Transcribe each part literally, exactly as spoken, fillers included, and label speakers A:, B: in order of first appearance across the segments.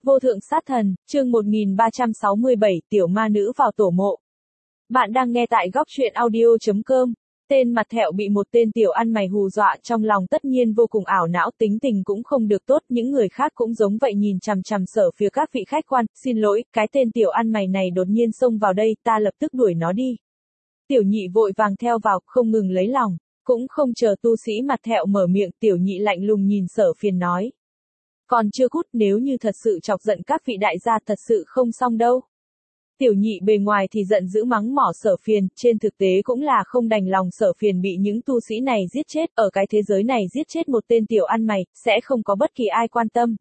A: Vô thượng sát thần, chương một nghìn ba trăm sáu mươi bảy, tiểu ma nữ vào tổ mộ. Bạn đang nghe tại góc truyện audio chấm com. Tên mặt thẹo bị một tên tiểu ăn mày hù dọa, trong lòng tất nhiên vô cùng ảo não, tính tình cũng không được tốt, những người khác cũng giống vậy, nhìn chằm chằm Sở phía các vị khách quan. Xin lỗi, cái tên tiểu ăn mày này đột nhiên xông vào đây, ta lập tức đuổi nó đi. Tiểu nhị vội vàng theo vào, không ngừng lấy lòng. Cũng không chờ tu sĩ mặt thẹo mở miệng, tiểu nhị lạnh lùng nhìn Sở Phiền nói. Còn chưa cút, nếu như thật sự chọc giận các vị đại gia thật sự không xong đâu. Tiểu nhị bề ngoài thì giận dữ mắng mỏ Sở Phiền, trên thực tế cũng là không đành lòng Sở Phiền bị những tu sĩ này giết chết, ở cái thế giới này giết chết một tên tiểu ăn mày, sẽ không có bất kỳ ai quan tâm.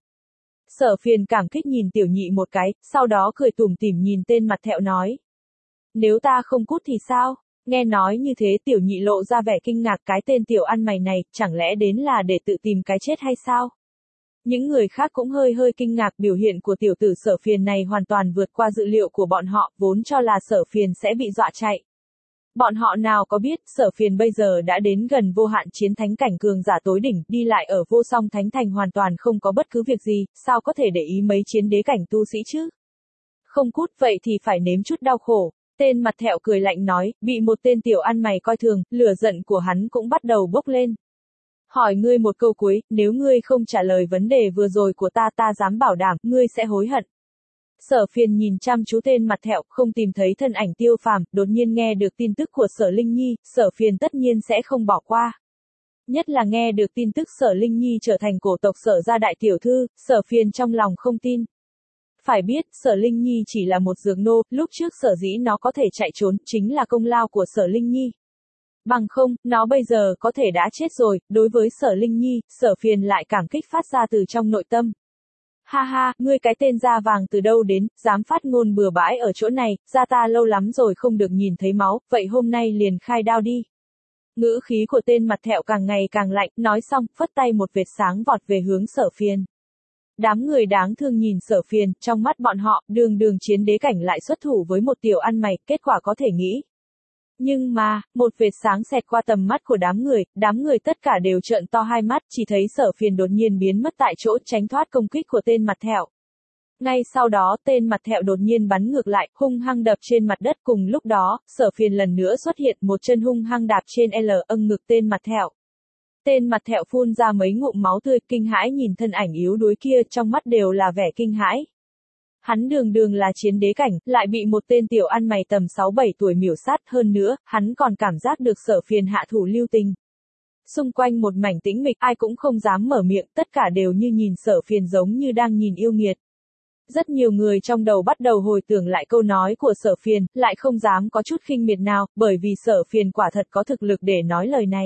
A: Sở Phiền cảm kích nhìn tiểu nhị một cái, sau đó cười tủm tỉm nhìn tên mặt thẹo nói. Nếu ta không cút thì sao? Nghe nói như thế tiểu nhị lộ ra vẻ kinh ngạc, cái tên tiểu ăn mày này, chẳng lẽ đến là để tự tìm cái chết hay sao? Những người khác cũng hơi hơi kinh ngạc, biểu hiện của tiểu tử Sở Phiền này hoàn toàn vượt qua dự liệu của bọn họ, vốn cho là Sở Phiền sẽ bị dọa chạy. Bọn họ nào có biết, Sở Phiền bây giờ đã đến gần vô hạn chiến thánh cảnh cường giả tối đỉnh, đi lại ở vô song thánh thành hoàn toàn không có bất cứ việc gì, sao có thể để ý mấy chiến đế cảnh tu sĩ chứ? Không cút vậy thì phải nếm chút đau khổ. Tên mặt thẹo cười lạnh nói, bị một tên tiểu ăn mày coi thường, lửa giận của hắn cũng bắt đầu bốc lên. Hỏi ngươi một câu cuối, nếu ngươi không trả lời vấn đề vừa rồi của ta, ta dám bảo đảm, ngươi sẽ hối hận. Sở Phiền nhìn chăm chú tên mặt thẹo, không tìm thấy thân ảnh Tiêu Phàm, đột nhiên nghe được tin tức của Sở Linh Nhi, Sở Phiền tất nhiên sẽ không bỏ qua. Nhất là nghe được tin tức Sở Linh Nhi trở thành cổ tộc Sở gia đại tiểu thư, Sở Phiền trong lòng không tin. Phải biết, Sở Linh Nhi chỉ là một dược nô, lúc trước sở dĩ nó có thể chạy trốn, chính là công lao của Sở Linh Nhi. Bằng không, nó bây giờ có thể đã chết rồi, đối với Sở Linh Nhi, Sở Phiền lại cảm kích phát ra từ trong nội tâm. Ha ha, ngươi cái tên da vàng từ đâu đến, dám phát ngôn bừa bãi ở chỗ này, da ta lâu lắm rồi không được nhìn thấy máu, vậy hôm nay liền khai đao đi. Ngữ khí của tên mặt thẹo càng ngày càng lạnh, nói xong, phất tay một vệt sáng vọt về hướng Sở Phiền. Đám người đáng thương nhìn Sở Phiền, trong mắt bọn họ, đường đường chiến đế cảnh lại xuất thủ với một tiểu ăn mày, kết quả có thể nghĩ. Nhưng mà, một vệt sáng xẹt qua tầm mắt của đám người, đám người tất cả đều trợn to hai mắt, chỉ thấy Sở Phiền đột nhiên biến mất tại chỗ, tránh thoát công kích của tên mặt thẹo. Ngay sau đó, tên mặt thẹo đột nhiên bắn ngược lại, hung hăng đập trên mặt đất, cùng lúc đó, Sở Phiền lần nữa xuất hiện, một chân hung hăng đạp trên L âng ngực tên mặt thẹo. Tên mặt thẹo phun ra mấy ngụm máu tươi, kinh hãi nhìn thân ảnh yếu đuối kia, trong mắt đều là vẻ kinh hãi. Hắn đường đường là chiến đế cảnh, lại bị một tên tiểu ăn mày tầm sáu bảy tuổi miểu sát, hơn nữa, hắn còn cảm giác được Sở Phiền hạ thủ lưu tình. Xung quanh một mảnh tĩnh mịch, ai cũng không dám mở miệng, tất cả đều như nhìn Sở Phiền giống như đang nhìn yêu nghiệt. Rất nhiều người trong đầu bắt đầu hồi tưởng lại câu nói của Sở Phiền, lại không dám có chút khinh miệt nào, bởi vì Sở Phiền quả thật có thực lực để nói lời này.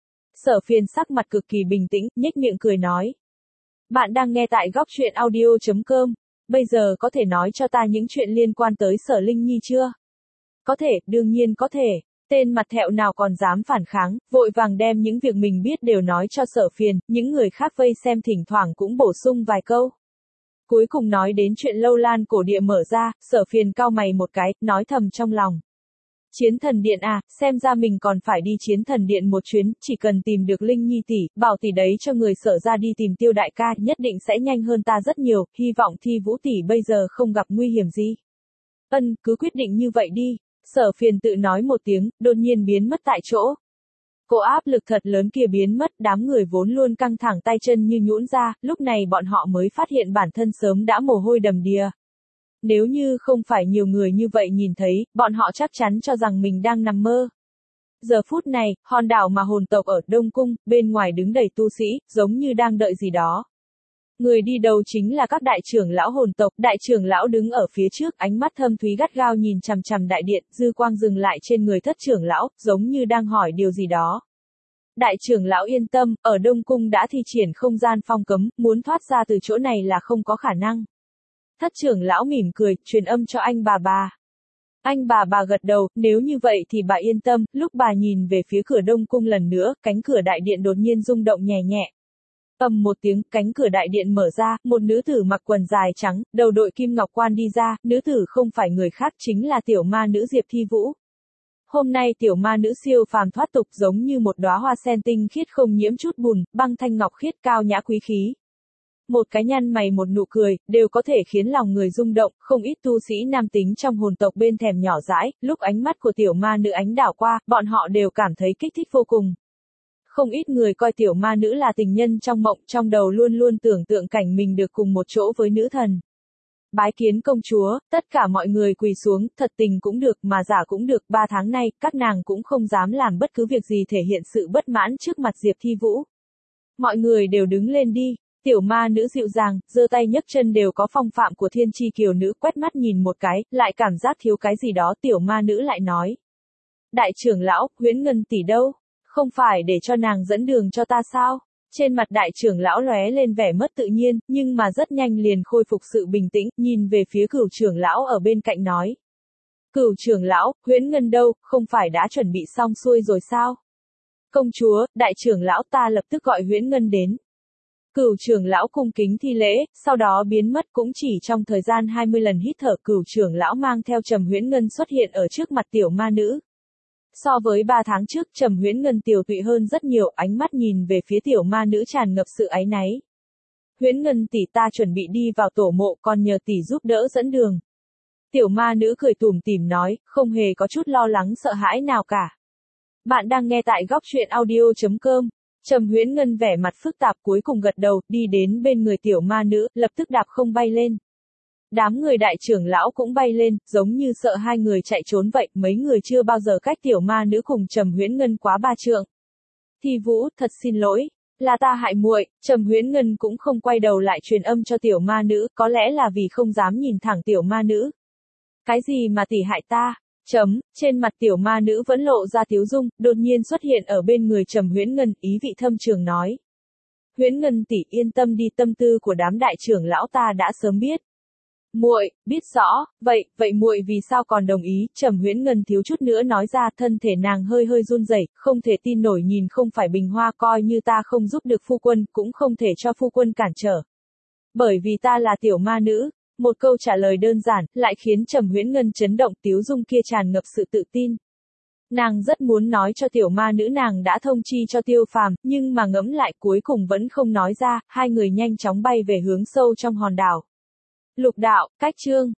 A: Sở Phiền sắc mặt cực kỳ bình tĩnh, nhếch miệng cười nói. Bạn đang nghe tại góc truyện audio chấm com. Bây giờ có thể nói cho ta những chuyện liên quan tới Sở Linh Nhi chưa? Có thể, đương nhiên có thể. Tên mặt thẹo nào còn dám phản kháng, vội vàng đem những việc mình biết đều nói cho Sở Phiền, những người khác vây xem thỉnh thoảng cũng bổ sung vài câu. Cuối cùng nói đến chuyện lâu lan cổ địa mở ra, Sở Phiền cau mày một cái, nói thầm trong lòng. Chiến thần điện à, xem ra mình còn phải đi chiến thần điện một chuyến, chỉ cần tìm được Linh Nhi tỷ, bảo tỷ đấy cho người Sở ra đi tìm Tiêu đại ca, nhất định sẽ nhanh hơn ta rất nhiều, hy vọng Thi Vũ tỷ bây giờ không gặp nguy hiểm gì. Ân, cứ quyết định như vậy đi. Sở Phiền tự nói một tiếng, đột nhiên biến mất tại chỗ. Cô áp lực thật lớn kia biến mất, đám người vốn luôn căng thẳng tay chân như nhũn ra, lúc này bọn họ mới phát hiện bản thân sớm đã mồ hôi đầm đìa. Nếu như không phải nhiều người như vậy nhìn thấy, bọn họ chắc chắn cho rằng mình đang nằm mơ. Giờ phút này, hòn đảo mà hồn tộc ở Đông Cung, bên ngoài đứng đầy tu sĩ, giống như đang đợi gì đó. Người đi đầu chính là các đại trưởng lão hồn tộc, đại trưởng lão đứng ở phía trước, ánh mắt thâm thúy gắt gao nhìn chằm chằm đại điện, dư quang dừng lại trên người thất trưởng lão, giống như đang hỏi điều gì đó. Đại trưởng lão yên tâm, ở Đông Cung đã thi triển không gian phong cấm, muốn thoát ra từ chỗ này là không có khả năng. Thất trưởng lão mỉm cười, truyền âm cho anh bà bà. Anh bà bà gật đầu, nếu như vậy thì bà yên tâm, lúc bà nhìn về phía cửa Đông Cung lần nữa, cánh cửa đại điện đột nhiên rung động nhẹ nhẹ. Ầm một tiếng, cánh cửa đại điện mở ra, một nữ tử mặc quần dài trắng, đầu đội kim ngọc quan đi ra, nữ tử không phải người khác chính là tiểu ma nữ Diệp Thi Vũ. Hôm nay tiểu ma nữ siêu phàm thoát tục giống như một đóa hoa sen tinh khiết không nhiễm chút bùn, băng thanh ngọc khiết cao nhã quý khí. Một cái nhăn mày một nụ cười, đều có thể khiến lòng người rung động, không ít tu sĩ nam tính trong hồn tộc bên thèm nhỏ dãi, lúc ánh mắt của tiểu ma nữ ánh đảo qua, bọn họ đều cảm thấy kích thích vô cùng. Không ít người coi tiểu ma nữ là tình nhân trong mộng, trong đầu luôn luôn tưởng tượng cảnh mình được cùng một chỗ với nữ thần. Bái kiến công chúa, tất cả mọi người quỳ xuống, thật tình cũng được mà giả cũng được, ba tháng nay, các nàng cũng không dám làm bất cứ việc gì thể hiện sự bất mãn trước mặt Diệp Thi Vũ. Mọi người đều đứng lên đi, tiểu ma nữ dịu dàng, giơ tay nhấc chân đều có phong phạm của thiên chi kiều nữ, quét mắt nhìn một cái, lại cảm giác thiếu cái gì đó, tiểu ma nữ lại nói. Đại trưởng lão, Huyễn Ngân tỷ đâu? Không phải để cho nàng dẫn đường cho ta sao? Trên mặt đại trưởng lão lóe lên vẻ mất tự nhiên, nhưng mà rất nhanh liền khôi phục sự bình tĩnh, nhìn về phía cửu trưởng lão ở bên cạnh nói. Cửu trưởng lão, Huyễn Ngân đâu, không phải đã chuẩn bị xong xuôi rồi sao? Công chúa, đại trưởng lão ta lập tức gọi Huyễn Ngân đến. Cửu trưởng lão cung kính thi lễ, sau đó biến mất cũng chỉ trong thời gian hai mươi lần hít thở, cửu trưởng lão mang theo Trầm Huyễn Ngân xuất hiện ở trước mặt tiểu ma nữ. So với ba tháng trước, Trầm Huyễn Ngân tiều tụy hơn rất nhiều, ánh mắt nhìn về phía tiểu ma nữ tràn ngập sự áy náy. Huyễn Ngân tỷ, ta chuẩn bị đi vào tổ mộ, còn nhờ tỷ giúp đỡ dẫn đường. Tiểu ma nữ cười tủm tỉm nói, không hề có chút lo lắng sợ hãi nào cả. Bạn đang nghe tại góc truyện audio chấm com. Trầm Huyễn Ngân vẻ mặt phức tạp cuối cùng gật đầu, đi đến bên người tiểu ma nữ, lập tức đạp không bay lên. Đám người đại trưởng lão cũng bay lên, giống như sợ hai người chạy trốn vậy, mấy người chưa bao giờ cách tiểu ma nữ cùng Trầm Huyễn Ngân quá ba trượng. Thi Vũ, thật xin lỗi, là ta hại muội. Trầm Huyễn Ngân cũng không quay đầu lại truyền âm cho tiểu ma nữ, có lẽ là vì không dám nhìn thẳng tiểu ma nữ. Cái gì mà tỷ hại ta? Chấm, trên mặt tiểu ma nữ vẫn lộ ra tiếu dung, đột nhiên xuất hiện ở bên người Trầm Huyễn Ngân, ý vị thâm trường nói. Huyễn Ngân tỷ yên tâm đi, tâm tư của đám đại trưởng lão ta đã sớm biết. Muội, biết rõ, vậy, vậy muội vì sao còn đồng ý? Trầm Huyễn Ngân thiếu chút nữa nói ra, thân thể nàng hơi hơi run rẩy, không thể tin nổi nhìn không phải bình hoa, coi như ta không giúp được phu quân, cũng không thể cho phu quân cản trở. Bởi vì ta là tiểu ma nữ. Một câu trả lời đơn giản, lại khiến Trầm Huyễn Ngân chấn động, tiếu dung kia tràn ngập sự tự tin. Nàng rất muốn nói cho tiểu ma nữ nàng đã thông chi cho Tiêu Phàm, nhưng mà ngẫm lại cuối cùng vẫn không nói ra, hai người nhanh chóng bay về hướng sâu trong hòn đảo. Lục đạo, cách chương.